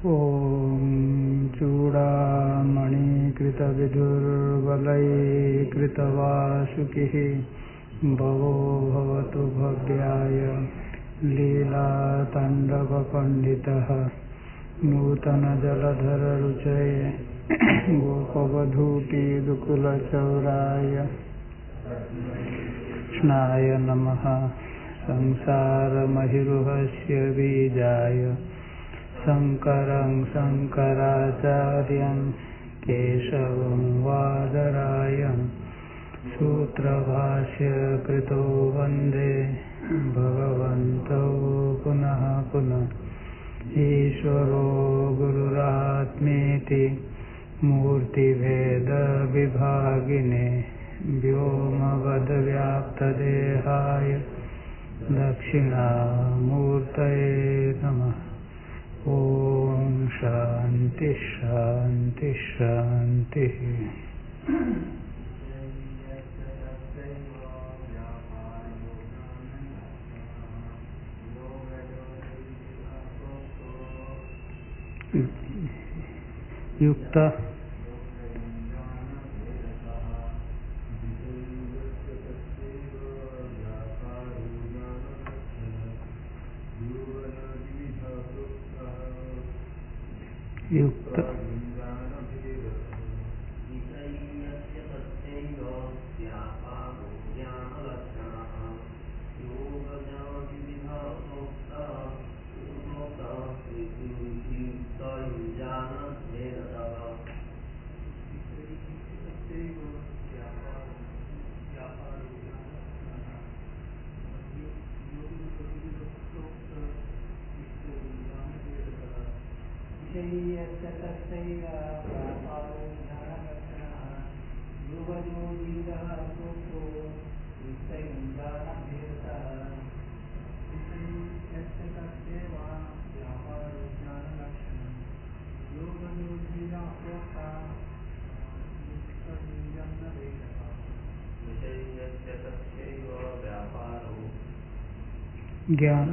ॐ चूडामणिकृतविदुर्बलैकृतवासुकिः भवो भवतु भव्याय लीलाताण्डवपण्डितः नूतनजलधररुचये गोपवधूपीदुकुलचौराय कृष्णाय नमः। संसारमहिरुहस्य बीजाय शङ्करं शङ्कराचार्यं केशवं वादरायण सूत्रभाष्यकृतो वन्दे भगवन्तौ पुनः पुनः। ईश्वरो गुरुरात्मेति मूर्तिभेदविभागिने व्योमवद्व्याप्तदेहाय दक्षिणामूर्तये नमः। ओम शांति शांति शांति। युक्त युक्त ज्ञान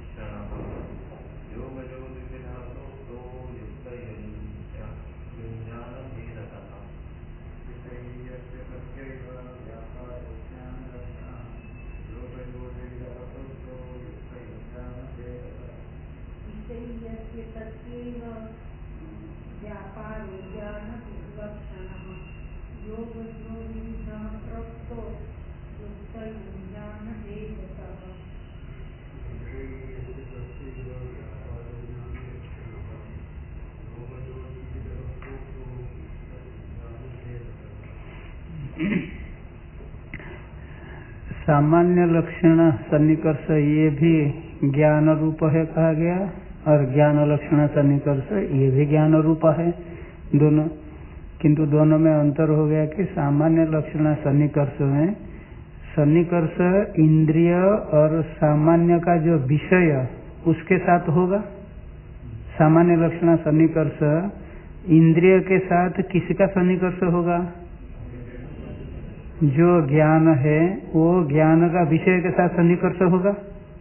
सामान्य लक्षण सन्निकर्ष ये भी ज्ञान रूप है कहा गया, और ज्ञान लक्षण सन्निकर्ष ये भी ज्ञान रूप है दोनों। किंतु दोनों में अंतर हो गया कि सामान्य लक्षण सन्निकर्ष में सन्निकर्ष इंद्रिय और सामान्य का जो विषय उसके साथ होगा। सामान्य लक्षण सन्निकर्ष इंद्रिय के साथ किसका सन्निकर्ष होगा? जो ज्ञान है वो ज्ञान का विषय के साथ सन्निकर्ष होगा।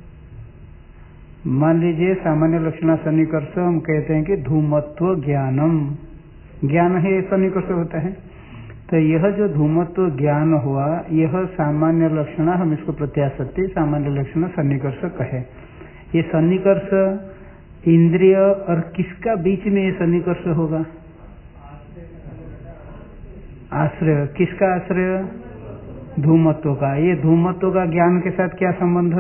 मान लीजिए सामान्य लक्षण सन्निकर्ष हम कहते हैं कि धूमत्व ज्ञानम, ज्ञान है ये सन्निकर्ष होता है। तो यह जो धूमत्व ज्ञान हुआ यह सामान्य लक्षण, हम इसको प्रत्याशक्ति सामान्य लक्षण सन्निकर्ष कहे। ये सन्निकर्ष इंद्रिय और किसका बीच में ये सन्निकर्ष होगा? आश्रय। किसका आश्रय? धूमत्व का। ये धूमत्व का ज्ञान के साथ क्या संबंध?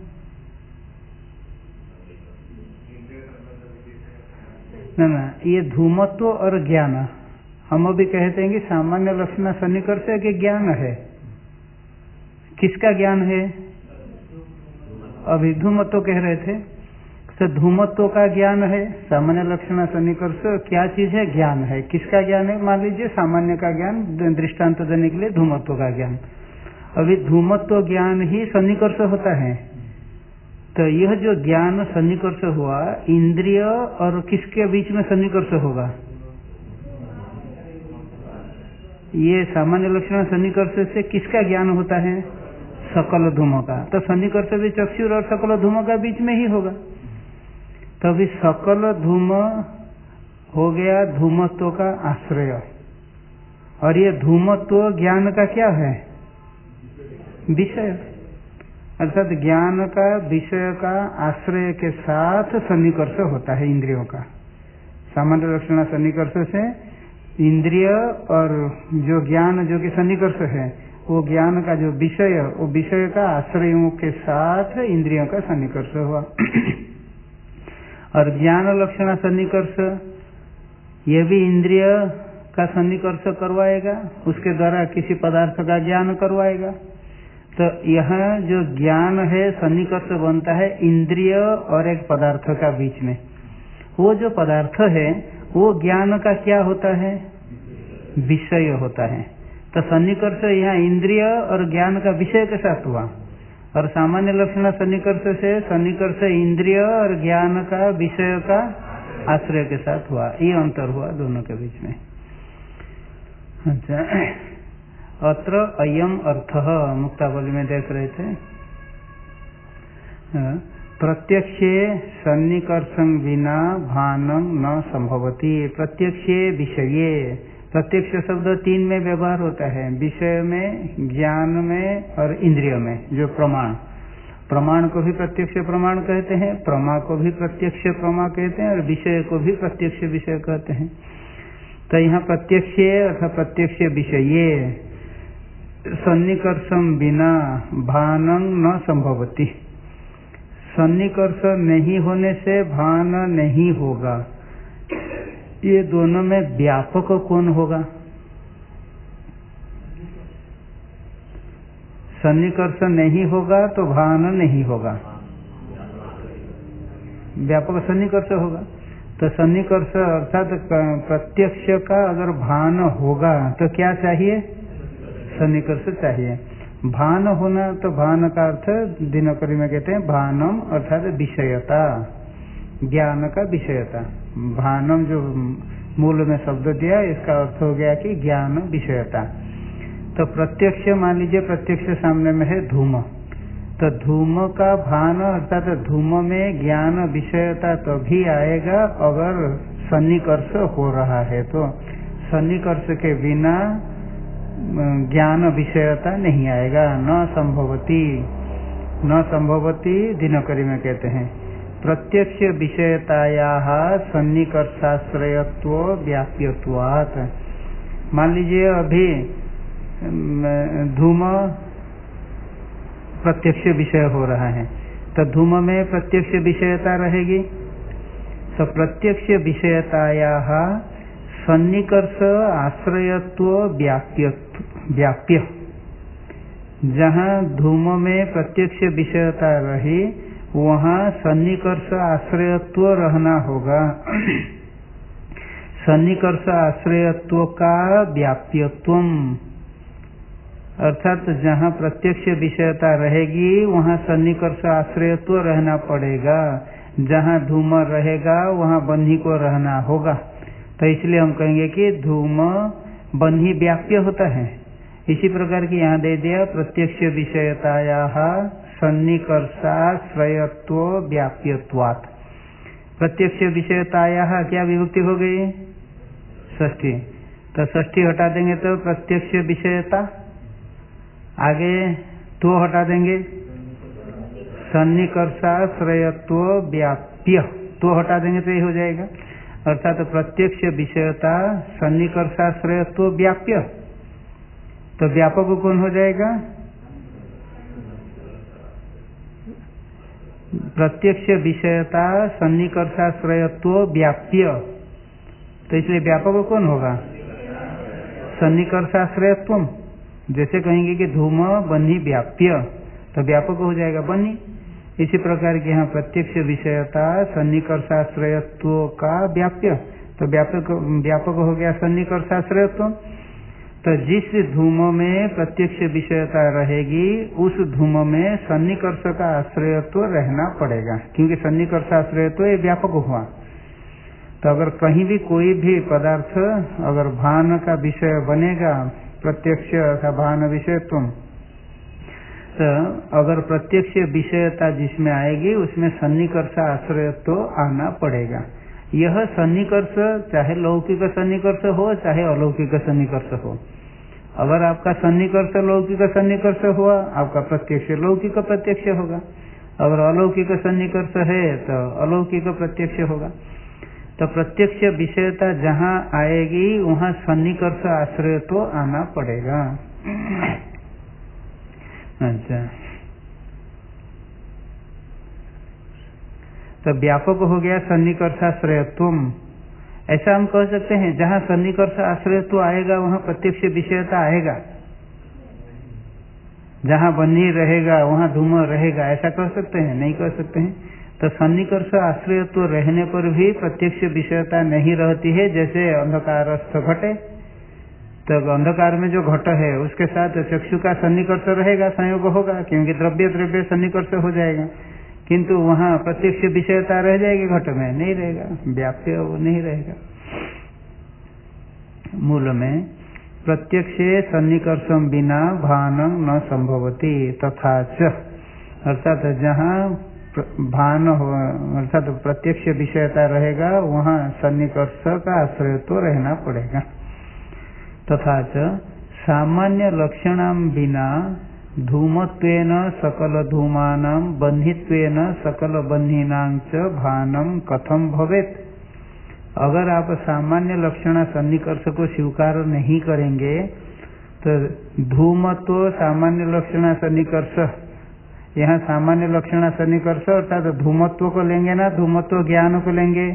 ना, ये धूमत्व और ज्ञान हम अभी कहते हैं कि सामान्य लक्षण सन्निकर्ष है कि ज्ञान है। किसका ज्ञान है? अभी धूमत्व कह रहे थे, तो धूमत्व का ज्ञान है। सामान्य लक्षण सन्निकर्ष क्या चीज है? ज्ञान है। किसका ज्ञान है? मान लीजिए सामान्य का ज्ञान, दृष्टांत देने के लिए धूमत्व का ज्ञान। अभी धूमत्व ज्ञान ही सन्निकर्ष होता है। तो यह जो ज्ञान सन्निकर्ष हुआ इंद्रिय और किसके बीच में सन्निकर्ष होगा? ये सामान्य लक्षण सन्निकर्ष से किसका ज्ञान होता है? सकल धूम का। तो सन्निकर्ष भी चक्षुर और सकल धूम का बीच में ही होगा। तभी सकल धूम हो गया धूमत्व का आश्रय। और ये धूमत्व ज्ञान का क्या है? विषय। अर्थात ज्ञान का विषय का आश्रय के साथ सन्निकर्ष होता है इंद्रियों का। सामान्य लक्षण सन्निकर्ष से इंद्रिय और जो ज्ञान जो कि सन्निकर्ष है, वो ज्ञान का जो विषय, वो विषय का आश्रयों के साथ इंद्रियों का सन्निकर्ष हुआ। और ज्ञान लक्षण सन्निकर्ष ये भी इंद्रिय का सन्निकर्ष करवाएगा, उसके द्वारा किसी पदार्थ का ज्ञान करवाएगा। तो यह जो ज्ञान है सन्निकर्ष बनता है इंद्रिय और एक पदार्थ का बीच में। वो जो पदार्थ है वो ज्ञान का क्या होता है? विषय होता है। तो सन्निकर्ष यहाँ इंद्रिय और ज्ञान का विषय के साथ हुआ, और सामान्य लक्षण सन्निकर्ष से सन्निकर्ष इंद्रिय और ज्ञान का विषय का आश्रय के साथ हुआ। ये अंतर हुआ दोनों के बीच में। अच्छा, अत्र अयम अर्थः मुक्तावली में देख रहे थे, प्रत्यक्षे सन्निकर्षं विना भानं न संभवति। प्रत्यक्षे विषये, प्रत्यक्ष शब्द तीन में व्यवहार होता है, विषय में, ज्ञान में और इंद्रिय में। जो प्रमाण, प्रमाण को भी प्रत्यक्ष प्रमाण कहते हैं, प्रमा को भी प्रत्यक्ष प्रमा कहते हैं, और विषय को भी प्रत्यक्ष विषय कहते हैं। तो यहाँ प्रत्यक्ष अथवा प्रत्यक्ष विषये सन्निकर्षम बिना भानं न संभवति। सन्निकर्ष नहीं होने से भान नहीं होगा। ये दोनों में व्यापक कौन होगा? सन्निकर्ष नहीं होगा तो भान नहीं होगा, व्यापक सन्निकर्ष होगा। तो सन्निकर्ष अर्थात प्रत्यक्ष का अगर भान होगा तो क्या चाहिए? सन्निकर्ष चाहिए। भान होना, तो भान का अर्थ दिनकरी में कहते हैं भानम, अर्थात विषयता, ज्ञान का विषयता। भानम जो मूल में शब्द दिया, इसका अर्थ हो गया कि ज्ञान विषयता। तो प्रत्यक्ष, मान लीजिए प्रत्यक्ष सामने में है धूम, तो धूम का भान अर्थात धूम में ज्ञान विषयता तभी आएगा अगर सन्निकर्ष हो रहा है। तो सन्निकर्ष के बिना ज्ञान विषयता नहीं आएगा। न संभवती, न संभवती दिनकरी में कहते हैं प्रत्यक्ष विषयतायाः सन्निकर्षाश्रयत्व व्याप्यत्वात्। मान लीजिए अभी धूम प्रत्यक्ष विषय हो रहा है, तो धूम में प्रत्यक्ष विषयता रहेगी। तो प्रत्यक्ष विषयतायाः सन्निकर्ष आश्रयत्व व्याप्य, जहाँ धूम में प्रत्यक्ष विषयता रही वहाँ सन्निकर्ष आश्रयत्व रहना होगा। सन्निकर्ष आश्रयत्व का व्याप्यत्वम, अर्थात जहाँ प्रत्यक्ष विषयता रहेगी वहाँ सन्निकर्ष आश्रयत्व रहना पड़ेगा। जहाँ धूम रहेगा वहाँ बन्ही को रहना होगा। तो इसलिए हम कहेंगे कि धूम बन्ही व्याप्य होता है। इसी प्रकार की यहाँ दे दिया प्रत्यक्ष विषयतायाः सन्निकर्षाश्रयत्व व्याप्यत्वात्। प्रत्यक्ष विषयतायाः क्या विभक्ति हो गई? षष्ठी। तो षष्ठी हटा देंगे तो प्रत्यक्ष विषयता, आगे तो हटा देंगे सन्निकर्षाश्रयत्व व्याप्य, तो हटा देंगे तो ये हो जाएगा। अर्थात प्रत्यक्ष विषयता सन्निकर्षाश्रयत्व व्याप्य, तो व्यापक कौन हो जाएगा? प्रत्यक्ष विषयता सन्निकर्षाश्रयत्व व्याप्य, तो इसलिए व्यापक कौन होगा? सन्निकर्षाश्रयत्व। जैसे कहेंगे कि धूम बन्ही व्याप्य, तो व्यापक हो जाएगा बन्ही। इसी प्रकार के यहाँ प्रत्यक्ष विषयता सन्निकर्षाश्रयत्व का व्याप्य, तो व्यापक हो गया सन्निकर्षाश्रयत्व। तो जिस धूम में प्रत्यक्ष विषयता रहेगी उस धूम में सन्निकर्ष का आश्रयत्व रहना पड़ेगा, क्योंकि सन्निकर्षाश्रयत्व ये व्यापक हुआ। तो अगर कहीं भी कोई भी पदार्थ अगर भान का विषय बनेगा, प्रत्यक्ष अथवा भान विषयत्व, तो अगर प्रत्यक्ष विषयता जिसमें आएगी उसमें सन्निकर्ष आश्रयत्व आना पड़ेगा। यह सन्निकर्ष चाहे लौकिक सन्निकर्ष हो चाहे अलौकिक सन्निकर्ष हो, अगर आपका सन्निकर्ष लौकिक सन्निकर्ष हुआ आपका प्रत्यक्ष लौकिक प्रत्यक्ष होगा, अगर अलौकिक सन्निकर्ष है तो अलौकिक प्रत्यक्ष होगा। तो प्रत्यक्ष विषयता जहाँ आएगी वहाँ सन्निकर्ष आश्रय तो आना पड़ेगा। अच्छा, तो व्यापक हो गया सन्निकर्षाश्रयत्व। ऐसा हम कह सकते हैं जहाँ सन्निकर्ष आश्रयत्व आएगा वहाँ प्रत्यक्ष विषयता आएगा, जहाँ बन्ही रहेगा वहाँ धूम रहेगा, ऐसा कह सकते हैं? नहीं कह सकते हैं। तो सन्निकर्ष आश्रयत्व रहने पर भी प्रत्यक्ष विषयता नहीं रहती है। जैसे अंधकारस्थ घटे, तो अंधकार में जो घट है उसके साथ चक्षु का सन्निकर्ष रहेगा, संयोग होगा, क्योंकि द्रव्य द्रव्य सन्निकर्ष हो जाएगा, किंतु वहाँ प्रत्यक्ष विषयता रह जाएगी, घट में नहीं रहेगा, व्याप्य वो नहीं रहेगा। मूल में प्रत्यक्ष सन्निकर्षम बिना भानं न संभवति तथा च, अर्थात जहाँ भान हो अर्थात प्रत्यक्ष विषयता रहेगा वहाँ सन्निकर्ष का आश्रय तो रहना पड़ेगा। तथा च सामान्य लक्षणाम बिना धूमत्वेन सकल धूमानां बन्हित्वेन सकल बन्हीनां च भानं कथम भवेत्। अगर आप सामान्य लक्षण सन्निकर्ष को स्वीकार नहीं करेंगे तो धूमत्व सामान्य लक्षण सन्निकर्ष, यहाँ सामान्य लक्षण सन्निकर्ष अर्थात धूमत्व को लेंगे ना धूमत्व ज्ञान को लेंगे?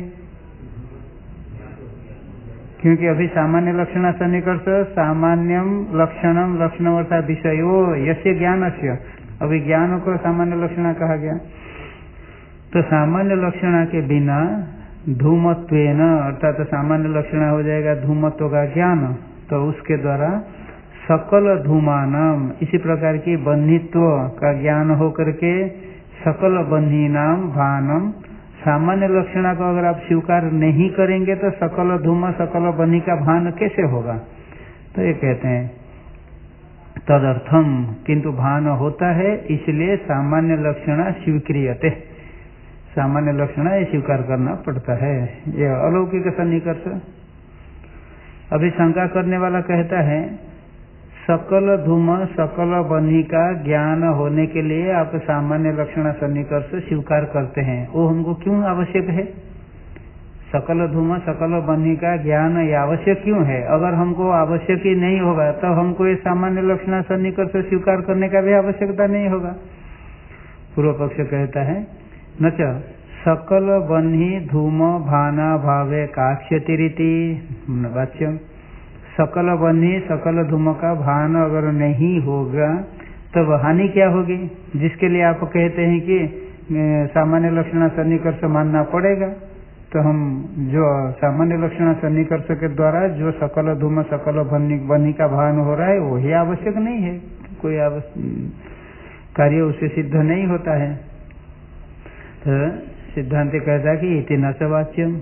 क्योंकि अभी सामान्य लक्षण सन्निकर्ष सामान्यम लक्षणम लक्षण अर्थात विषयो यस्य ज्ञानस्य, अभी ज्ञान को सामान्य लक्षण कहा गया। तो सामान्य लक्षण के बिना धूमत्वेन अर्थात तो सामान्य लक्षण हो जाएगा धूमत्व का ज्ञान, तो उसके द्वारा सकल धूमानाम इसी प्रकार की बन्हीत्व का ज्ञान हो करके सकल बन्हीनाम भानम, सामान्य लक्षण को अगर आप स्वीकार नहीं करेंगे तो सकल धूम सकल बन्ही का भान कैसे होगा? तो ये कहते हैं तदर्थम, किंतु भान होता है इसलिए सामान्य लक्षण स्वीक्रियते, सामान्य लक्षण ये स्वीकार करना पड़ता है। ये अलौकिक सन्निकर्ष। अभी शंका करने वाला कहता है सकल धूम सकल बन्ही का ज्ञान होने के लिए आप सामान्य लक्षण सन्निकर्ष स्वीकार करते हैं, वो हमको क्यों आवश्यक है? सकल धूम सकल बन्ही का ज्ञान ये आवश्यक क्यों है? अगर हमको आवश्यक ही नहीं होगा तो हमको ये सामान्य लक्षण सन्निकर्ष स्वीकार करने का भी आवश्यकता नहीं होगा। पूर्व पक्ष कहता है न च सकल बन्ही धूम भाना भावे काक्ष्यतिरिति वाच्यम। सकल बन्ही सकल धूम का भान अगर नहीं होगा तब तो हानि क्या होगी? जिसके लिए आप कहते हैं कि सामान्य लक्षण सन्निकर्ष मानना पड़ेगा, तो हम जो सामान्य लक्षण सन्निकर्ष के द्वारा जो सकल धूम सकल बन्ही का भान हो रहा है वही आवश्यक नहीं है, कोई कार्य उससे सिद्ध नहीं होता है। तो सिद्धांत कहता है कि इति न च वाच्यम,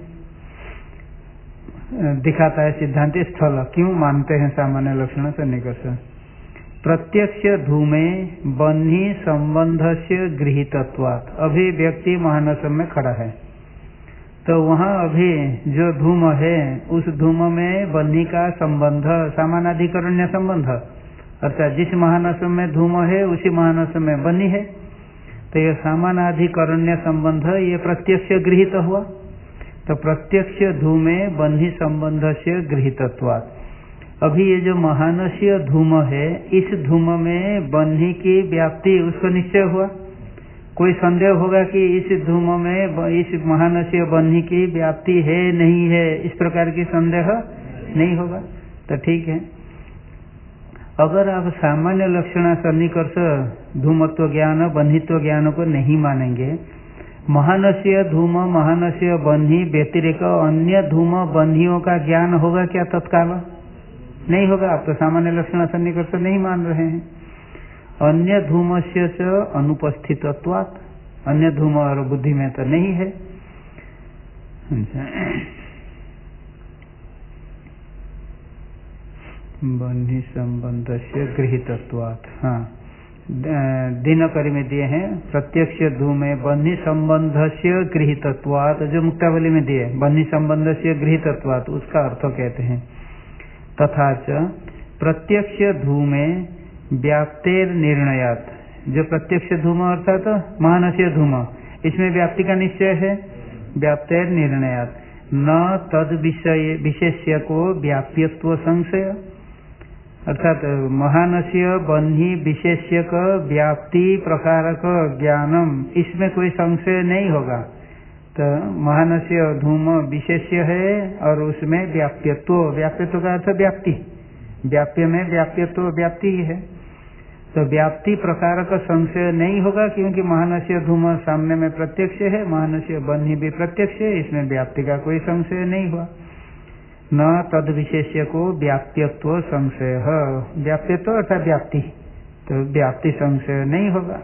दिखाता है सिद्धांत स्थल क्यों मानते हैं सामान्य लक्षण सन्निकर्ष। प्रत्यक्ष धूमे बन्ही संबंध से गृहीतत्वात्, अभी व्यक्ति महानस में खड़ा है तो वहाँ अभी जो धूम है उस धूम में बन्ही का संबंध समानाधिकरण्य संबंध, अर्थात जिस महानस में धूम है उसी महानस में बन्ही है, तो यह समानाधिकरण्य संबंध ये प्रत्यक्ष गृहीत हुआ। तो प्रत्यक्ष धूमे बन्ही संबंध से गृहीतत्वात्, अभी ये जो महानसीय धूम है इस धूम में बन्ही की व्याप्ति उसको निश्चय हुआ। कोई संदेह होगा कि इस धूम में इस महानसीय बन्ही की व्याप्ति है नहीं है, इस प्रकार की संदेह नहीं होगा, तो ठीक है। अगर आप सामान्य लक्षण सन्निकर्ष धूमत्व ज्ञान बन्हीत्व ज्ञान को नहीं मानेंगे, महानसीय धूम महानसीय बन्ही व्यतिरिक्त अन्य धूम बन्हियों का ज्ञान होगा क्या तत्काल? नहीं होगा। आप तो सामान्य लक्षण सन्निकर्ष नहीं मान रहे हैं। अन्य धूम से अनुपस्थितत्वात्, अन्य धूम और बुद्धि में तो नहीं है। बन्ही संबंध से गृहीतत्वात्, हाँ दिनकरी में दिए हैं, प्रत्यक्ष धूमे बन्ही संबंध से गृहीतत्वात्, जो मुक्तावली में दिए बन्ही संबंध से गृहीतत्वात्, उसका अर्थ कहते हैं। तथा च प्रत्यक्ष धूमे व्याप्तेर निर्णयात्, जो प्रत्यक्ष धूम अर्थात महानसीय धूम, इसमें व्याप्ति का निश्चय है, व्याप्तेर निर्णयात् न तद विषय विशेष्य को व्याप्यत्व संशय, अर्थात महानसीय बन्ही विशेष्य का व्याप्ति प्रकार का ज्ञानम, इसमें कोई संशय नहीं होगा। तो महानसीय धूम विशेष्य है और उसमें व्याप्यत्व, व्याप्यत्व का अर्थ व्याप्ति, व्याप्य में व्याप्यत्व व्याप्ति ही है, तो व्याप्ति प्रकार का संशय नहीं होगा, क्योंकि महानसीय धूम सामने में प्रत्यक्ष है, महानसीय बन्ही भी प्रत्यक्ष है, इसमें व्याप्ति का कोई संशय नहीं हुआ। न तद विशेष्य को व्याप्यत्व संशय, व्याप्यत्व अर्थात व्याप्ति, तो व्याप्ति संशय नहीं होगा।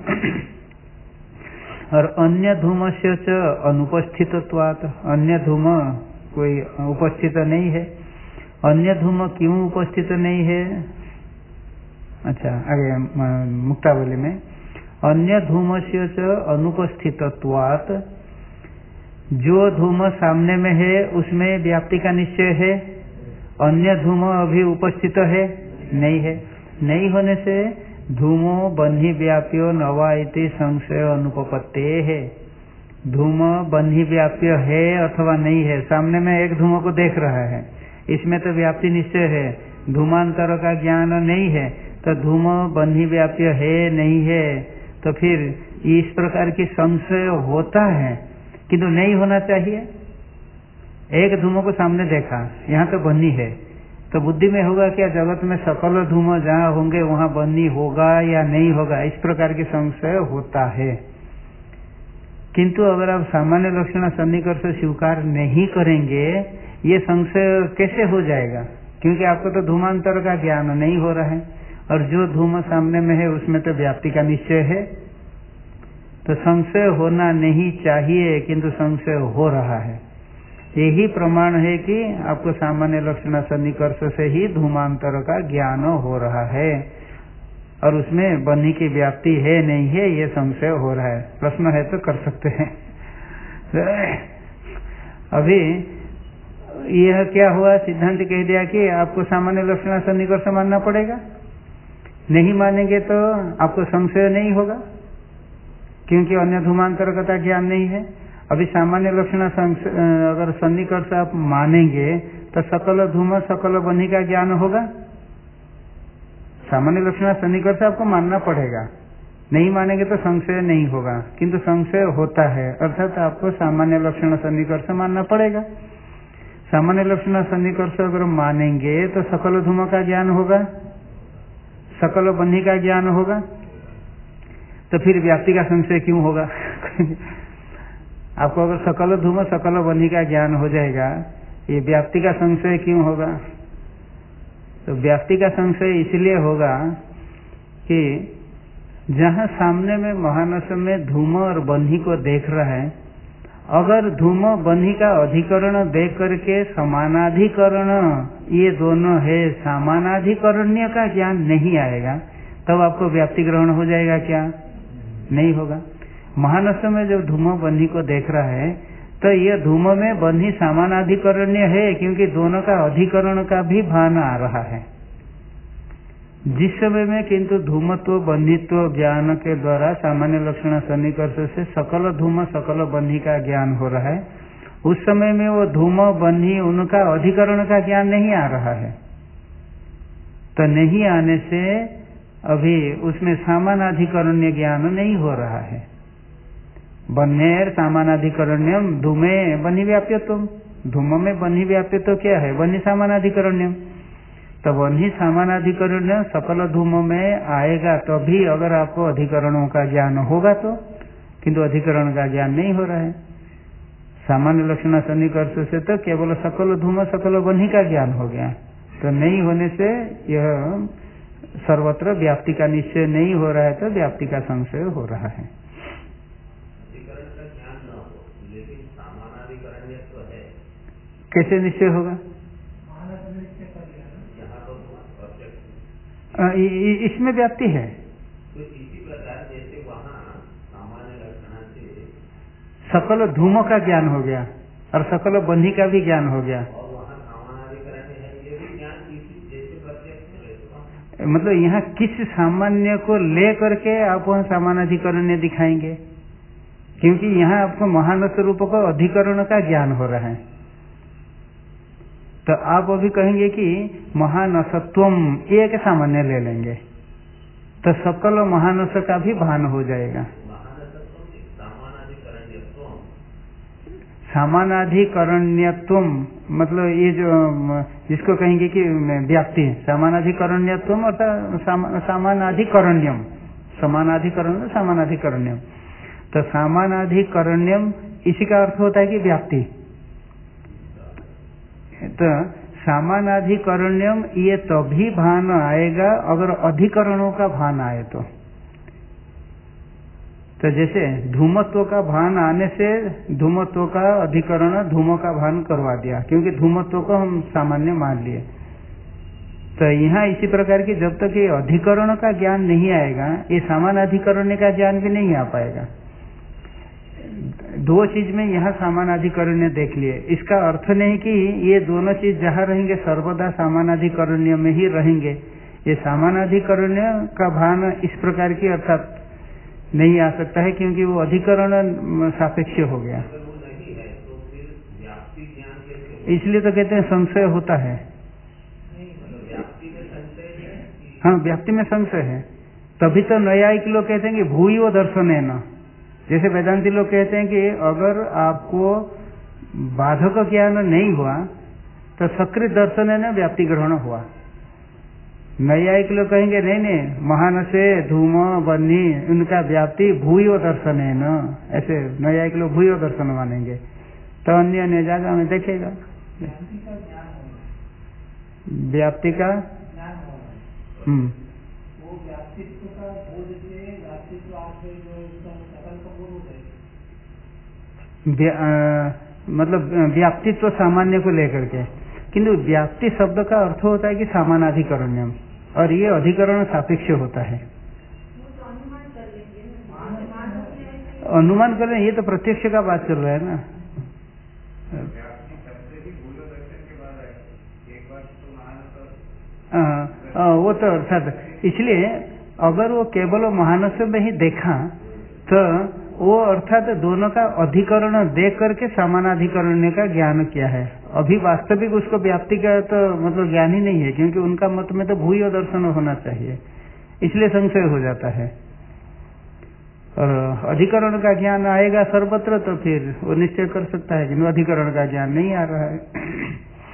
और अन्य धूम से च अनुपस्थितत्वात्, अन्य धूम कोई उपस्थित नहीं है। अन्य धूम क्यों उपस्थित नहीं है? अच्छा, आगे मुक्तावली में अन्य धूम से च अनुपस्थितत्वात्, जो धूम सामने में है उसमें व्याप्ति का निश्चय है, अन्य धूम अभी उपस्थित है नहीं है, नहीं होने से धूमो बन्ही व्याप्यो नवा इति संशय अनुपपत्ते है। धूम बन्ही व्याप्य है अथवा नहीं है, सामने में एक धूम को देख रहा है, इसमें तो व्याप्ति निश्चय है, धूमांतर का ज्ञान नहीं है, तो धूम बन्ही व्याप्य है नहीं है, तो फिर इस प्रकार की संशय होता है, किंतु नहीं होना चाहिए। एक धूम को सामने देखा, यहाँ तो बन्ही है, तो बुद्धि में होगा क्या जगत में सकल धूम जहाँ होंगे वहाँ बन्ही होगा या नहीं होगा, इस प्रकार की संशय होता है। किंतु अगर आप सामान्य लक्षण सन्निकर्ष स्वीकार नहीं करेंगे, ये संशय कैसे हो जाएगा? क्योंकि आपको तो धूमांतर का ज्ञान नहीं हो रहा है, और जो धूम सामने में है उसमें तो व्याप्ति का निश्चय है, तो संशय होना नहीं चाहिए, किंतु संशय हो रहा है। यही प्रमाण है कि आपको सामान्य लक्षण सन्निकर्ष से ही धूमांतर का ज्ञान हो रहा है, और उसमें बन्ही की व्याप्ति है नहीं है ये संशय हो रहा है। प्रश्न है तो कर सकते हैं। अभी यह क्या हुआ, सिद्धांत कह दिया कि आपको सामान्य लक्षण सन्निकर्ष मानना पड़ेगा, नहीं मानेंगे तो आपको संशय नहीं होगा, क्योंकि अन्य धूमांतर का ज्ञान नहीं है। अभी सामान्य लक्षण अगर सन्निकर्ष आप मानेंगे तो सकल धूम सकल बन्ही का ज्ञान होगा। सामान्य लक्षण सन्निकर्ष आपको मानना पड़ेगा, नहीं मानेंगे तो संशय नहीं होगा, किंतु संशय होता है, अर्थात आपको सामान्य लक्षण सन्निकर्ष मानना पड़ेगा। सामान्य लक्षण सन्निकर्ष अगर मानेंगे तो सकल धूम का ज्ञान होगा, सकल बन्ही का ज्ञान होगा, तो फिर व्याप्ति का संशय क्यों होगा? आपको अगर सकल धूम सकल बन्ही का ज्ञान हो जाएगा, ये व्याप्ति का संशय क्यों होगा? तो व्याप्ति का संशय इसलिए होगा कि जहाँ सामने में महानस में धूम और बन्ही को देख रहा है, अगर धूम बन्ही का अधिकरण देख करके समानाधिकरण ये दोनों है, समानाधिकरण्य का ज्ञान नहीं आएगा, तब आपको व्याप्ति ग्रहण हो जाएगा क्या? नहीं होगा। महानस में जब धूम बन्ही को देख रहा है तो ये धूम में बन्ही समानाधिकरण्य है, क्योंकि दोनों का अधिकरण का भी भान आ रहा है। जिस समय में किंतु धूमत्व बन्हीत्व ज्ञान के द्वारा सामान्य लक्षण सन्निकर्ष से सकल धूम सकल बन्ही का ज्ञान हो रहा है, उस समय में वो धूम बन्ही उनका अधिकरण का ज्ञान नहीं आ रहा है, तो नहीं आने से अभी उसमें सामानाधिकरण्य ज्ञान नहीं हो रहा है। बन्हेर सामानाधिकरण्यम धूमे बन्ही व्याप्यत्वम, धूम में बन्ही व्याप्यत्व क्या है? बन्ही सामानाधिकरण्यम। तो बन्ही सामानाधिकरण्य सकल धूम में आएगा तभी अगर आपको अधिकरणों का ज्ञान होगा तो, किंतु अधिकरण का ज्ञान नहीं हो रहा है। सामान्य लक्षण सन्निकर्ष से तो केवल सकल धूम सकल बन्ही का ज्ञान हो गया, तो नहीं होने से यह सर्वत्र व्याप्ति का निश्चय नहीं हो रहा है, तो व्याप्ति का संशय हो रहा है। अधिकरण का ज्ञान न हो, लेकिन सामानाधिकरण्यत्व है, कैसे निश्चय होगा? यहाँ तो प्रत्यक्ष इसमें व्याप्ति है, तो इसी सकल धूम का ज्ञान हो गया और सकल बन्ही का भी ज्ञान हो गया। और वहाँ सामानाधिकरण है, ये भी ज्ञान किसी जैसे प्रत्यक्ष है, तो मतलब यहाँ किस सामान्य को ले करके आप वहाँ सामानाधिकरण दिखाएंगे, क्योंकि यहाँ आपको महानस रूप को अधिकरण का ज्ञान हो रहा है। तो आप अभी कहेंगे कि महानसत्वम एक सामान्य ले लेंगे तो सकल महानस का भी भान हो जाएगा। सामानाधिकरण्यत्व मतलब ये जो जिसको कहेंगे कि व्याप्ति, सामानाधिकरण्यत्व अर्थात सामानाधिकरण्यम, समानाधिकरण सामानाधिकरण्यम। तो सामानाधिकरण्यम इसी का अर्थ होता है कि व्याप्ति। तो सामानाधिकरण्यम ये तभी भान आएगा अगर अधिकरणों का भान आए तो जैसे धूमत्व का भान आने से धूमत्व का अधिकरण धूम का भान करवा दिया, क्योंकि धूमत्व को हम सामान्य मान लिए। तो यहाँ इसी प्रकार की जब तक ये अधिकरण का ज्ञान नहीं आएगा, ये सामानाधिकरण का ज्ञान भी नहीं आ पाएगा। दो चीज में यहाँ सामानाधिकरण्य देख लिए, इसका अर्थ नहीं कि ये दोनों चीज जहाँ रहेंगे सर्वदा सामानाधिकरण्य में ही रहेंगे। ये सामानाधिकरण्य का भान इस प्रकार की अर्थात नहीं आ सकता है, क्योंकि वो अधिकरण सापेक्ष हो गया। इसलिए तो कहते हैं संशय होता है। हाँ, व्याप्ति में संशय है, तभी तो न्यायिक लोग कहते हैं कि भूयो दर्शन है न। जैसे वेदांती लोग कहते हैं कि अगर आपको बाधक ज्ञान नहीं हुआ तो सकृत दर्शन है न व्याप्ति ग्रहण हुआ। न्यायिक लोग कहेंगे नहीं नहीं, महानसे धूम बन्ही उनका व्याप्ति भूयो दर्शन है न, ऐसे न्यायिक लोग भूयो दर्शन मानेंगे। तो अन्य जगह में देखेगा व्याप्ति का मतलब व्याप्तित्व सामान्य को लेकर के, किंतु व्याप्ति शब्द का अर्थ होता है कि सामानाधिकरण्यम, और ये अधिकरण सापेक्ष होता है। अनुमान कर रहे हैं, ये तो प्रत्यक्ष का बात चल रहा है ना। वो तो अर्थात इसलिए अगर वो केवल महानस में ही देखा तो वो अर्थात दोनों का अधिकरण देख करके समानाधिकरण का ज्ञान किया है। अभी वास्तविक उसको व्याप्ति का तो मतलब ज्ञान ही नहीं है, क्योंकि उनका मत में तो भूय दर्शन होना चाहिए, इसलिए संशय हो जाता है। और अधिकरण का ज्ञान आएगा सर्वत्र तो फिर वो निश्चय कर सकता है, कि अधिकरण का ज्ञान नहीं आ रहा है।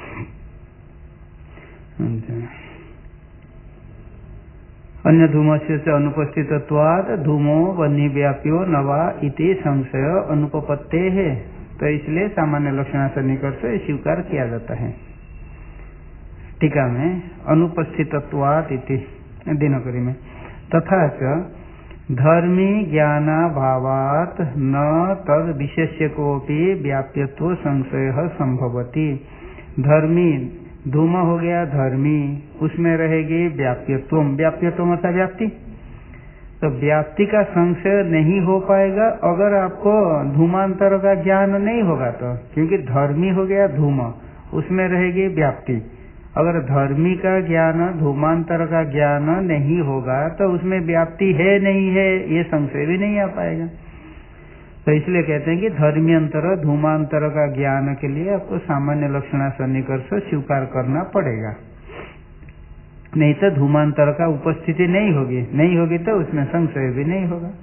अन्य धूम से अनुपस्थितत्वाद धूमो वन्य व्याप्यो नवा इति संशय अनुपपत्ते है। तो इसलिए सामान्य लक्षण सन्निकर्ष से स्वीकार किया जाता है। टीका में अनुपस्थितत्वाद इति दिनकरी में तथा च धर्मी ज्ञानाभावात न तद विशेष्य कोपि व्याप्यत्व संशय संभवति। धर्मी धूम हो गया धर्मी, उसमें रहेगी व्याप्यत्व, व्याप्यत्व अर्थात व्याप्ति। तो व्याप्ति का संशय नहीं हो पाएगा अगर आपको धूमांतर का ज्ञान नहीं होगा तो, क्योंकि धर्मी हो गया धूम, उसमें रहेगी व्याप्ति। अगर धर्मी का ज्ञान धूमांतर का ज्ञान नहीं होगा तो उसमें व्याप्ति है नहीं है ये संशय भी नहीं आ पाएगा। तो इसलिए कहते हैं कि धर्म्यंतर धूमांतर का ज्ञान के लिए आपको सामान्य लक्षणा सन्निकर्ष स्वीकार करना पड़ेगा, नहीं तो धूमांतर का उपस्थिति नहीं होगी तो उसमें संशय भी नहीं होगा।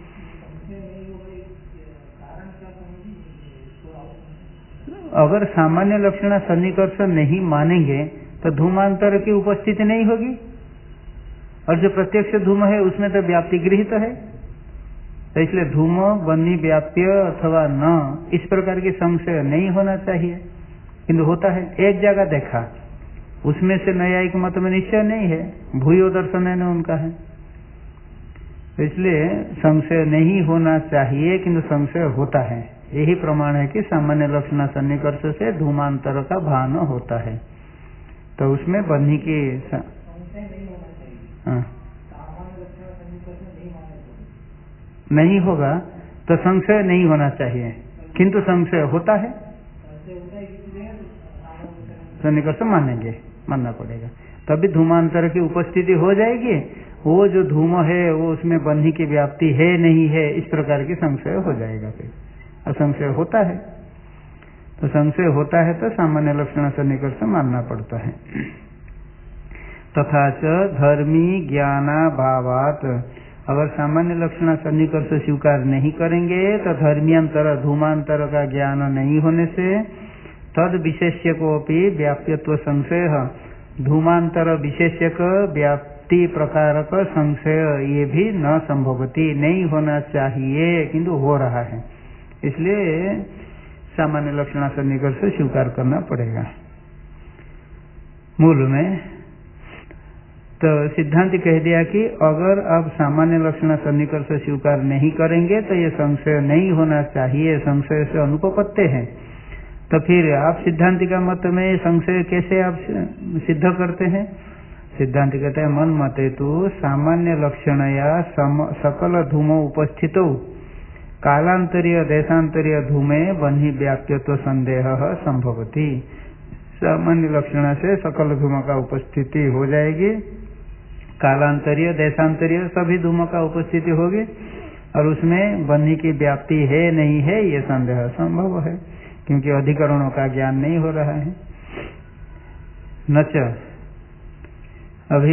अगर सामान्य लक्षणा सन्निकर्ष नहीं मानेंगे तो धूमांतर की उपस्थिति नहीं होगी, और जो प्रत्यक्ष धूम है उसमें तो व्याप्ति गृहीत है। तो इसलिए धूम वन्य व्याप्य अथवा न इस प्रकार की संशय नहीं होना चाहिए, किंतु होता है। एक जगह देखा, उसमें से न्यायिक मत में निश्चय नहीं है, भूयो दर्शन है न उनका है। तो इसलिए संशय नहीं होना चाहिए, किंतु संशय होता है। यही प्रमाण है कि सामान्य लक्षण सन्निकर्ष से धूमांतर का भान होता है। तो उसमें वन्य की नहीं होगा तो संशय नहीं होना चाहिए, किंतु संशय होता है, सन्निकर्ष मानना पड़ेगा, तभी धूमांतर की उपस्थिति हो जाएगी। वो जो धूम है वो उसमें बन्ही की व्याप्ति है नहीं है, इस प्रकार की संशय हो जाएगा। फिर असंशय होता है, तो संशय होता है तो सामान्य लक्षण सन्निकर्ष मानना पड़ता है। तथा च धर्मी ज्ञानाभावात, अगर सामान्य लक्षण सन्निकर्ष स्वीकार नहीं करेंगे तो धर्मियांतर धूमांतर का ज्ञान नहीं होने से तद विशेष्य को भी व्याप्यत्व संशय, धूमांतर विशेष्यक व्याप्ति प्रकार का संशय ये भी न संभवती, नहीं होना चाहिए किंतु हो रहा है, इसलिए सामान्य लक्षण सन्निकर्ष स्वीकार करना पड़ेगा। मूल में तो सिद्धांत कह दिया कि अगर आप सामान्य लक्षण सन्निकर्ष स्वीकार नहीं करेंगे तो ये संशय नहीं होना चाहिए, संशय से अनुपपत्ति है। तो फिर आप सिद्धांत का मत में संशय कैसे आप सिद्ध करते हैं? सिद्धांत कहते हैं मन मते तो सामान्य लक्षण या सकल धूम उपस्थित कालांतरीय देशांतरीय धूमे बन्ही व्याप्यत्व संदेह संभवती। सामान्य लक्षण से सकल धूम का उपस्थिति हो जाएगी, कालांतरीय देशांतरीय सभी धूम का उपस्थिति होगी और उसमें बन्ही की व्याप्ति है नहीं है ये संदेह संभव है, क्योंकि अधिकरणों का ज्ञान नहीं हो रहा है। नच अभी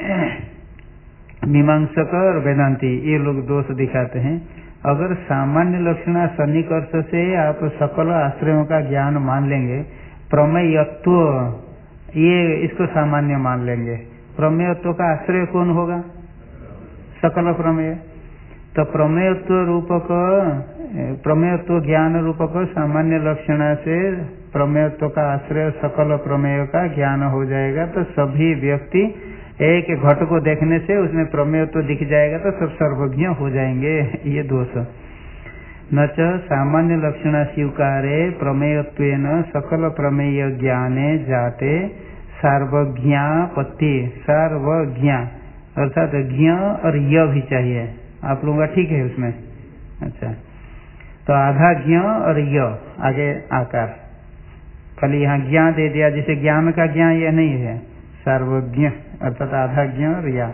मीमांसक और वेदांती ये लोग दोष दिखाते हैं। अगर सामान्य लक्षण सन्निकर्ष से आप सकल आश्रयों का ज्ञान मान लेंगे, प्रमेयत्व ये इसको सामान्य मान लेंगे, प्रमेयत्व का आश्रय कौन होगा? सकल प्रमेय। तो प्रमेयत्व रूपक प्रमेयत्व ज्ञान रूपक सामान्य लक्षण से प्रमेयत्व का आश्रय सकल प्रमेय का ज्ञान हो जाएगा, तो सभी व्यक्ति एक घट को देखने से उसमें प्रमेयत्व दिख जाएगा, तो सब सर्वज्ञ हो जाएंगे। ये दोष न च सामान्य लक्षण स्वीकारे प्रमेयत्वेन सकल प्रमेय ज्ञाने जाते सार्वज्ञापत्ति। सार्वज्ञ अर्थात ज्ञ और य भी चाहिए आप लोगों का, ठीक है उसमें? अच्छा, तो आधा ज्ञ और य आगे आकार, खाली यहाँ ज्ञान दे दिया, जिसे ज्ञान का ज्ञान यह नहीं है, सार्वज्ञ अर्थात आधा ज्ञ और या।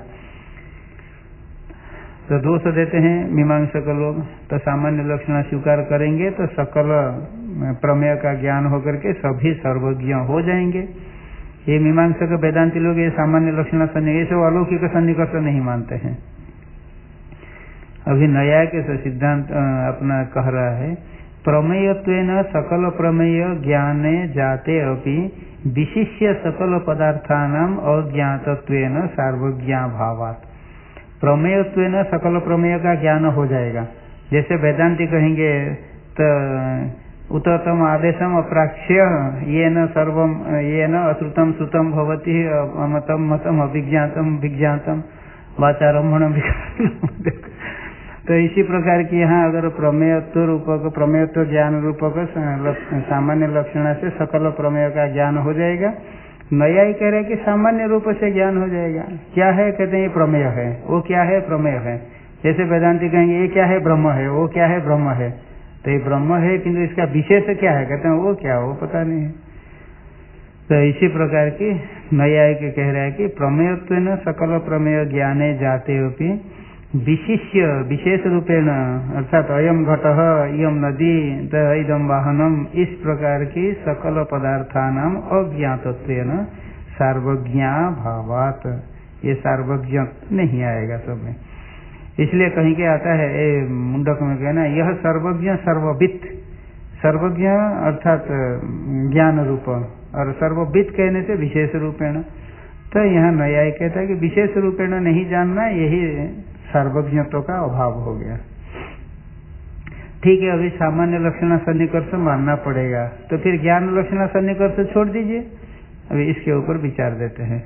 तो दोष देते हैं मीमांसक लोग। तो सामान्य लक्षण स्वीकार करेंगे तो सकल प्रमेय का ज्ञान होकर के सभी सर्वज्ञ हो जाएंगे। ये मीमांसक वेदांती लोग ये सामान्य लक्षण सन्निकर्ष अलौकिक सन्निकर्ष नहीं मानते हैं। अभी नया के सिद्धांत अपना कह रहा है, प्रमेयत्वेन सकल प्रमेय ज्ञाने जाते अपि विशिष्य सकल पदार्थानाम अज्ञातत्वेन सार्वज्ञाभावात्। प्रमेयत्वेन सकल प्रमेय का ज्ञान हो जाएगा। जैसे वेदांती कहेंगे तो उततम आदेशम अप्राक्ष्य येन सर्वम येन अश्रुतम श्रुतम भवति अमतम मतम अभिज्ञातम विज्ञातम वाचारम्भणम। तो इसी प्रकार की यहाँ अगर प्रमेयत्व रूपक प्रमेयत्व ज्ञान रूपक सामान्य लक्षण से सकल प्रमेय का ज्ञान हो जाएगा। नया ही कह रहे कि सामान्य रूप से ज्ञान हो जाएगा। क्या है? कहते हैं ये प्रमेय है। वो क्या है? प्रमेय है। जैसे वेदांती कहेंगे ये क्या है? ब्रह्म है। वो क्या है? ब्रह्म है। तो ये ब्रह्म है किंतु इसका विशेष क्या है? कहते हैं वो क्या, वो पता नहीं है। तो इसी प्रकार की नया के कह रहा है कि प्रमेयत्वेन सकल प्रमेय ज्ञाने जाते हुए विशिष्य विशेष रूपेण अर्थात अयम घटः इयम नदी इदम वाहनम, इस प्रकार की सकल पदार्थानाम अज्ञातत्वेन सार्वज्ञाभावात्। ये सार्वज्ञ नहीं आएगा सब में। इसलिए कहीं के आता है मुंडक में कहना यह सर्वज्ञ सर्ववित्। सर्वज्ञ अर्थात ज्ञान रूप और सर्ववित् कहने से विशेष रूपेण। तो यहाँ नया कहता है कि विशेष रूपेण नहीं जानना, यही सार्वज्ञत्व का अभाव हो गया। ठीक है, अभी सामान्य लक्षण सन्निकर्ष मानना पड़ेगा, तो फिर ज्ञान लक्षण सन्निकर्ष छोड़ दीजिए। अभी इसके ऊपर विचार देते हैं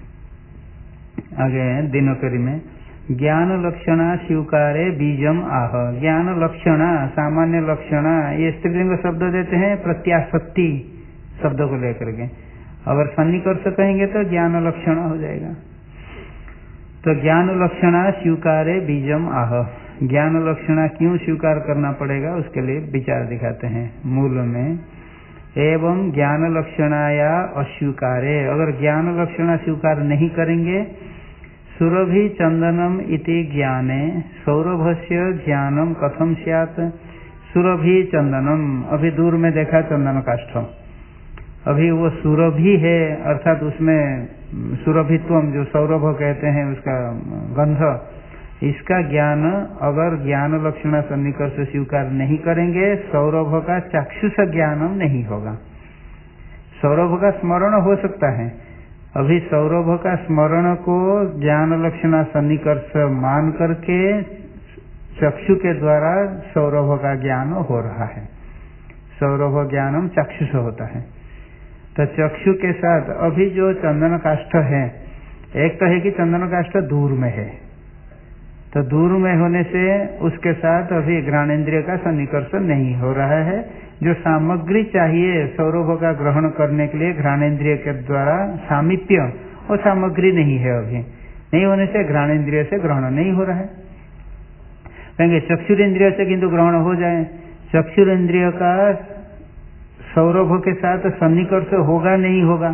आगे दिनकरी में। ज्ञान लक्षण स्वीकारे बीजम आह। ज्ञान लक्षण सामान्य लक्षण ये स्त्रीलिंग शब्द देते हैं प्रत्याशक्ति शब्द को लेकर के। अगर सन्निकर्ष कहेंगे तो ज्ञान लक्षण हो जाएगा। तो ज्ञान लक्षण स्वीकारे बीजम आह, ज्ञान लक्षणा क्यों स्वीकार करना पड़ेगा उसके लिए विचार दिखाते हैं मूल में। एवं ज्ञान लक्षणाया अस्वीकारे, अगर ज्ञान लक्षणा स्वीकार नहीं करेंगे, सुरभि चंदनम इति ज्ञाने सौरभस्य ज्ञानम कथम स्यात्। सुरभि चंदनम, अभी दूर में देखा चंदन काष्ठ, अभी वो सुरभि है, अर्थात उसमें सुरभित्वम जो सौरभ कहते हैं उसका गंध, इसका ज्ञान अगर ज्ञान लक्षणा सन्निकर्ष स्वीकार नहीं करेंगे, सौरभ का चाक्षुष ज्ञानम नहीं होगा। सौरभ का स्मरण हो सकता है, अभी सौरभ का स्मरण को ज्ञान लक्षणा सन्निकर्ष मान करके चक्षु के द्वारा सौरभ का ज्ञान हो रहा है। सौरभ ज्ञानम चाक्षुष होता है। तो चक्षु के साथ अभी जो चंदन काष्ठ है, एक तो है कि चंदन काष्ठ दूर में है, तो दूर में होने से उसके साथ अभी घ्राणेन्द्रिय का सन्निकर्ष नहीं हो रहा है। जो सामग्री चाहिए सौरभ का ग्रहण करने के लिए घ्राणेन्द्रिय के द्वारा सामीप्य, वो सामग्री नहीं है, अभी नहीं होने से घ्राणेन्द्रिय से ग्रहण नहीं हो रहा है। कहेंगे चक्षुरेन्द्रिय से किंतु ग्रहण हो जाए, चक्षुरेन्द्रिय का सौरभ के साथ सन्निकर्ष होगा नहीं होगा?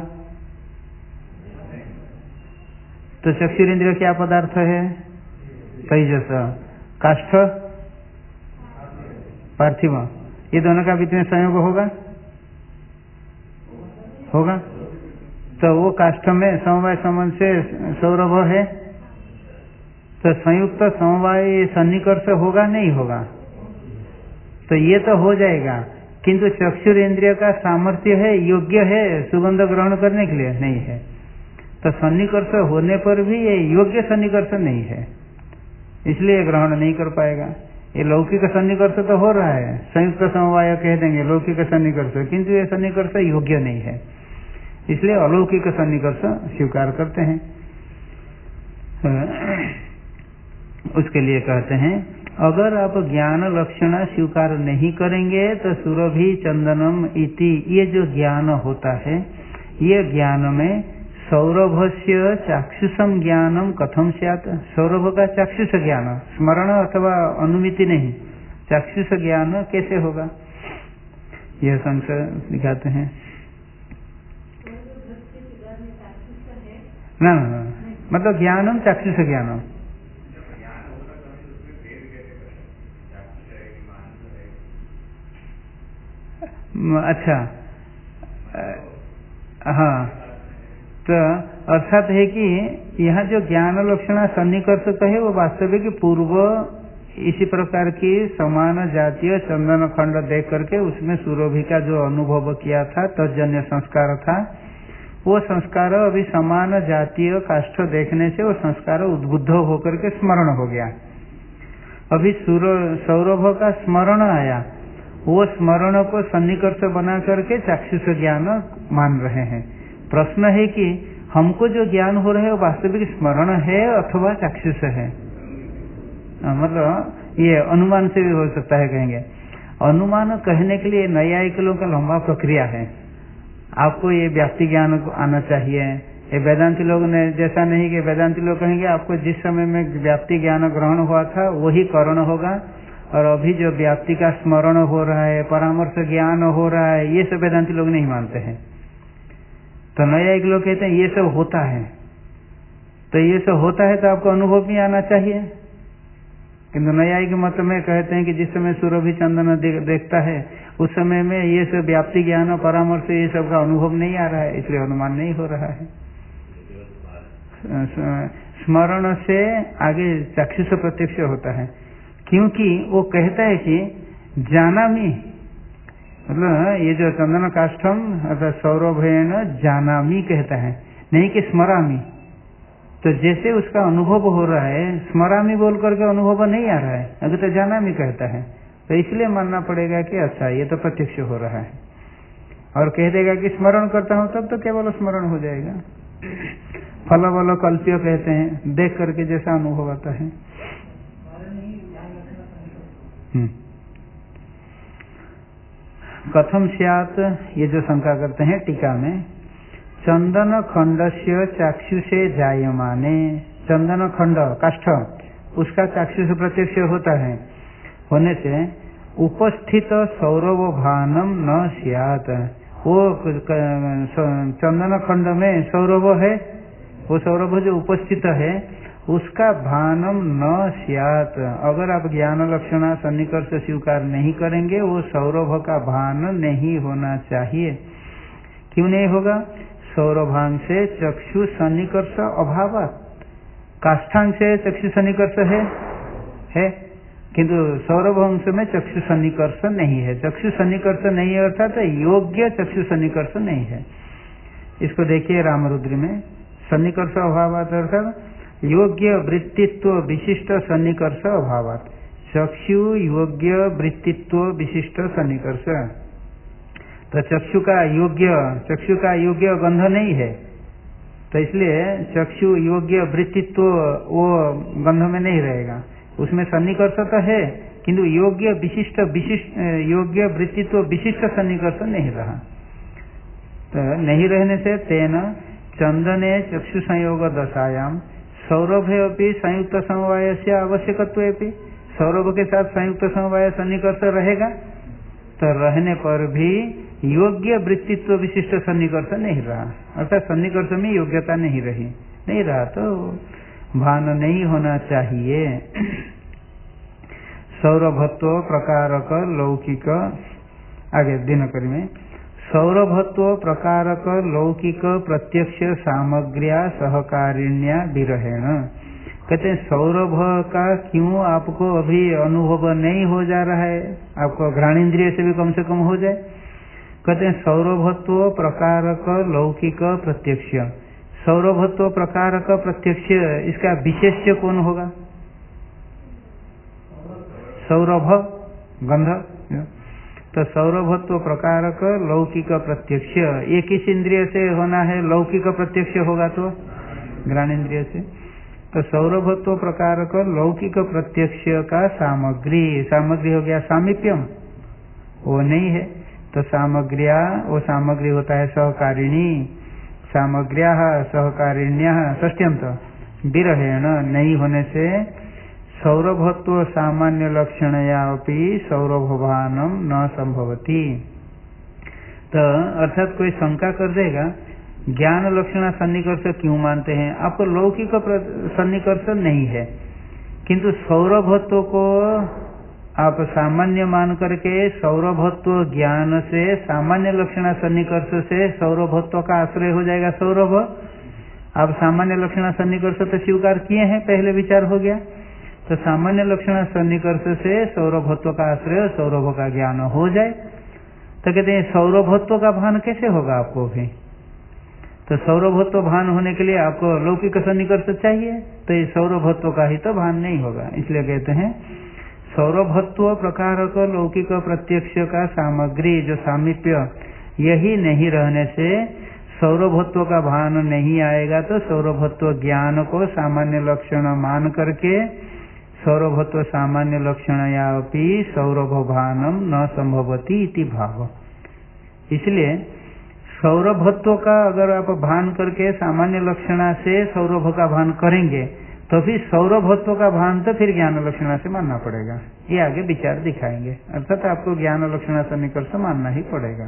तो चक्षुरेन्द्रिय क्या पदार्थ है? तेजस, काष्ठ पार्थिव, ये दोनों का बीच में संयोग होगा? होगा। तो वो काष्ठ में समवाय संबंध से सौरभ है, तो संयुक्त समवाय सन्निकर्ष होगा नहीं होगा? तो ये तो हो जाएगा, किंतु चक्षुरेन्द्रिय का सामर्थ्य है, योग्य है सुगंध ग्रहण करने के लिए? नहीं है। तो सन्निकर्ष होने पर भी ये योग्य सन्निकर्ष नहीं है, इसलिए ग्रहण नहीं कर पाएगा। ये लौकिक सन्निकर्ष तो हो रहा है, संयुक्त समवाय कह देंगे लौकिक सन्निकर्ष, किंतु ये सन्निकर्ष योग्य नहीं है, इसलिए अलौकिक सन्निकर्ष स्वीकार करते हैं। उसके लिए कहते हैं अगर आप ज्ञान लक्षणा स्वीकार नहीं करेंगे तो सुरभि चंदनम इति, ये जो ज्ञान होता है, ये ज्ञान में सौरभस्य चाक्षुषम ज्ञानम कथम स्यात्। सौरभ का चाक्षुष ज्ञान, स्मरण अथवा अनुमिति नहीं, चाक्षुष ज्ञान कैसे होगा? यह संशय दिखाते हैं। ना मतलब ज्ञानम चाक्षुष ज्ञानम, अच्छा हाँ, तो अर्थात है कि यहाँ जो ज्ञान लक्षणा सन्निकर्ष कहे वो वास्तविक पूर्व इसी प्रकार की समान जातीय चंदन खंड देख करके उसमें सुरभि का जो अनुभव किया था, तजन्य संस्कार था, वो संस्कार अभी समान जातीय काष्ठ देखने से वो संस्कार उद्बुद्ध होकर के स्मरण हो गया। अभी सौरभ का स्मरण आया, वो स्मरण को सन्निकर्ष बना करके चाक्षुष ज्ञान मान रहे हैं। प्रश्न है कि हमको जो ज्ञान हो रहा है वो वास्तविक स्मरण है अथवा चाक्षुष है? मतलब ये अनुमान से भी हो सकता है, कहेंगे। अनुमान कहने के लिए नैयायिक लोगों का लंबा प्रक्रिया है, आपको ये व्याप्ति ज्ञान आना चाहिए। ये वेदांती लोग ने जैसा नहीं कि वेदांती लोग कहेंगे आपको जिस समय में व्याप्ति ज्ञान ग्रहण हुआ था वही करण होगा, और अभी जो व्याप्ति का स्मरण हो रहा है, परामर्श ज्ञान हो रहा है, ये सब वेदांती लोग नहीं मानते हैं। तो नैयायिक लोग कहते हैं ये सब होता है, तो ये सब होता है तो आपको अनुभव भी आना चाहिए। किंतु नैयायिक मत में कहते हैं कि जिस समय सुरभि चंदन देखता है उस समय में ये सब व्याप्ति ज्ञान परामर्श ये सब का अनुभव नहीं आ रहा है, इसलिए अनुमान नहीं हो रहा है। स्मरण से आगे चाक्षुष प्रत्यक्ष होता है, क्योंकि वो कहता है कि जानामि, मतलब ये जो चंदन काष्ठम अर्थात सौरभेन जानामि कहता है, नहीं कि स्मरामि। तो जैसे उसका अनुभव हो रहा है, स्मरामि बोल करके अनुभव नहीं आ रहा है, अगर तो जानामि कहता है, तो इसलिए मानना पड़ेगा कि अच्छा ये तो प्रत्यक्ष हो रहा है। और कह देगा कि स्मरण करता हूं तब तो केवल स्मरण हो जाएगा। फल वल कल्प्य कहते हैं, देख करके जैसा अनुभव आता है। कथम स्यात्, ये जो शंका करते हैं टीका में, चंदन खंडस्य चाक्षुषे जायमाने, चंदन खंड काष्ठ उसका चाक्षुष प्रत्यक्ष होता है, होने से उपस्थित सौरभ भानम न स्यात्। वो चंदन खंड में सौरभ है, वो सौरभ जो उपस्थित है उसका भानम न स्यात्। अगर आप ज्ञान लक्षणा सन्निकर्ष स्वीकार नहीं करेंगे, वो सौरभ का भान नहीं होना चाहिए। क्यों नहीं होगा? सौरभांग से चक्षु सन्निकर्ष अभाव, काष्ठांग से चक्षु सन्निकर्ष है किंतु सौरभ अंश में चक्षु सन्निकर्ष नहीं है। चक्षु सन्निकर्ष नहीं है अर्थात योग्य चक्षु सन्निकर्ष नहीं है। इसको देखिए रामरुद्री में, सन्निकर्ष अभावात अर्थात योग्य वृत्तित्व विशिष्ट सन्निकर्ष अभावात, चक्षु योग्य वृत्तित्व विशिष्ट सन्निकर्ष। तो चक्षु का योग्य गंध नहीं है, तो इसलिए चक्षु योग्य वृत्तित्व वो गंध में नहीं रहेगा, उसमें सन्निकर्ष तो है किंतु योग्य योग्य वृत्तित्व विशिष्ट सन्निकर्ष नहीं रहा। तो नहीं रहने से तेन चंदने चक्षु संयोग दशायाम सौरभे अपनी संयुक्त समवाय से आवश्यकत्व, सौरभ के साथ संयुक्त समवाय सन्निकर्ष रहेगा, तो रहने पर भी योग्य वृत्तित्व विशिष्ट सन्निकर्ष नहीं रहा, अर्थात सन्निकर्ष में योग्यता नहीं रहा तो भान नहीं होना चाहिए। सौरभत्व प्रकारक लौकिक, आगे दिनकरी में सौरभत्व प्रकारक लौकिक प्रत्यक्ष सामग्र्या सहकारिण्या विरहेण। कहते हैं सौरभ का क्यों आपको अभी अनुभव नहीं हो जा रहा है, आपको घ्राणेन्द्रिय से भी कम से कम हो जाए। कहते हैं सौरभत्व प्रकारक लौकिक प्रत्यक्ष, सौरभत्व प्रकार का प्रत्यक्ष इसका विशेष्य कौन होगा? सौरभ गंध, तो सौरभत्व प्रकार का लौकिक प्रत्यक्ष एक ही इंद्रिय से होना है, लौकिक प्रत्यक्ष होगा तो घ्राणेन्द्रिय से। तो सौरभत्व प्रकार का लौकिक प्रत्यक्ष का सामग्री हो गया सामीप्यम, वो नहीं है। तो सामग्र्या, वो सामग्री होता है सहकारिणी, सामग्र्या सहकारिण्या षष्ट्यंत विरहेण नहीं होने से सौरभत्व सामान्य लक्षणया अपि सौरभभानम न संभवती। तो अर्थात कोई शंका कर देगा ज्ञान लक्षणा सन्निकर्ष क्यों मानते हैं, आपको लौकिक सन्निकर्ष नहीं है किंतु सौरभत्व को आप सामान्य मान करके सौरभत्व ज्ञान से सामान्य लक्षणा सन्निकर्ष से सौरभत्व का आश्रय हो जाएगा सौरभ। आप सामान्य लक्षणा सन्निकर्ष तो स्वीकार किए हैं, पहले विचार हो गया, तो सामान्य लक्षणा सन्निकर्ष से सौरभत्व का आश्रय सौरभ का ज्ञान हो जाए। तो कहते हैं सौरभत्व का भान कैसे होगा आपको भी, तो सौरभत्व भान होने के लिए आपको लौकिक सन्निकर्ष चाहिए, तो ये सौरभत्व का ही तो भान नहीं होगा। इसलिए कहते हैं सौरभत्व प्रकार का लौकिक प्रत्यक्ष का सामग्री जो सामीप्य यही नहीं रहने से सौरभत्व का भान नहीं आएगा, तो सौरभत्व ज्ञान को सामान्य लक्षण मान करके सौरभत्व सामान्य लक्षण या अपि सौरभ भानम न संभवती इति भाव। इसलिए सौरभत्व का अगर आप भान करके सामान्य लक्षणा से सौरभ का भान करेंगे तो फिर सौरभत्व का भान तो फिर ज्ञान लक्षणा से मानना पड़ेगा, ये आगे विचार दिखाएंगे, अर्थात आपको ज्ञान लक्षणा सन्निकर्ष मानना ही पड़ेगा।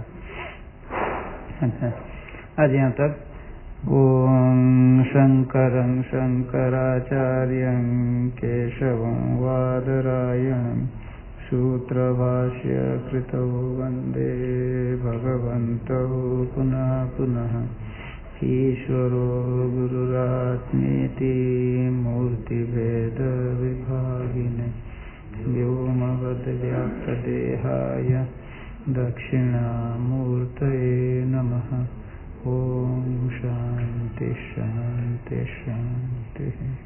अच्छा, आज यहाँ तक। ओम शंकरं शंकराचार्यं केशवं वादरायणं सूत्रभाष्य कृतौ वंदे भगवन्तौ पुनः पुनः। ईश्वरो गुरुरात्मेति मूर्तिभेद विभागिने व्योमवद्व्याप्तदेहाय दक्षिणामूर्तये नमः। ओम शांति शांति शांति।